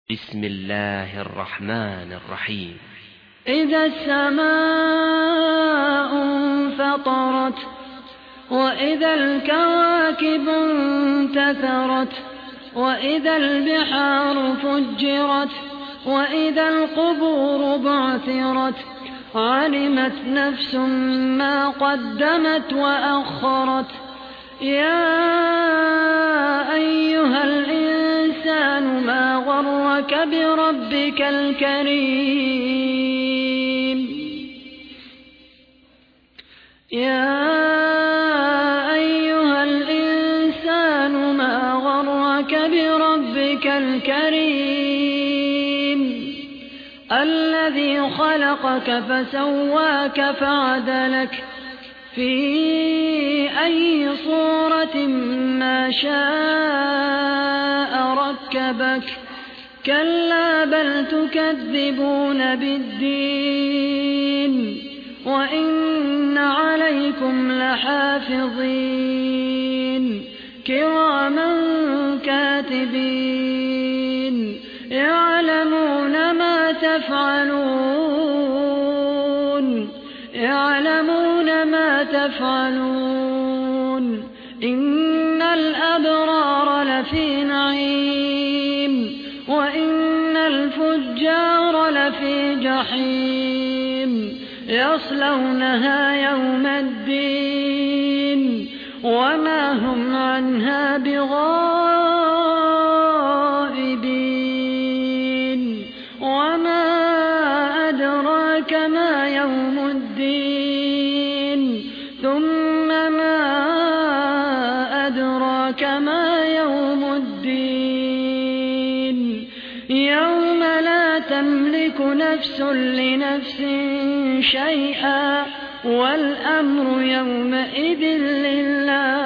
بسم الله الرحمن الرحيم. إذا السماء انفطرت وإذا الكواكب انتثرت وإذا البحار فجرت وإذا القبور بعثرت علمت نفس ما قدمت وأخرت. يا أيها الإنسان ما غرك بربك الكريم. يا أيها الإنسان ما غرك بربك الكريم الذي خلقك فسواك فعدلك في أي صورة ما شاء ركبك. كلا بل تكذبون بالدين وإن عليكم لحافظين كراما كاتبين يعلمون ما تفعلون. إن الأبرار لفي نعيم وإن الفجار لفي جحيم يصلونها يوم الدين وما هم عنها بغائبين. وما أدراك ما يوم الدين ثم ما أدراك ما يوم الدين يوم لا تملك نفس لنفس شيئا والأمر يومئذ لله.